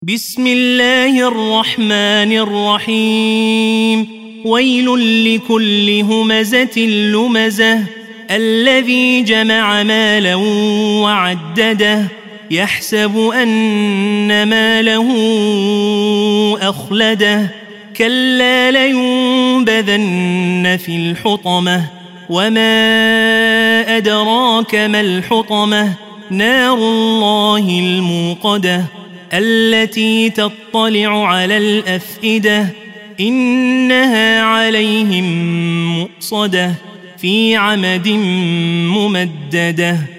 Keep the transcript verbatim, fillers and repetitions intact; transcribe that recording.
بسم الله الرحمن الرحيم ويل لكل همزة لمزة الذي جمع مالا وعدده يحسب أن ماله أخلده كلا لينبذن في الحطمة وما أدراك ما الحطمة نار الله الموقدة التي تطلع على الأفئدة إنها عليهم مؤصدة في عمد ممددة.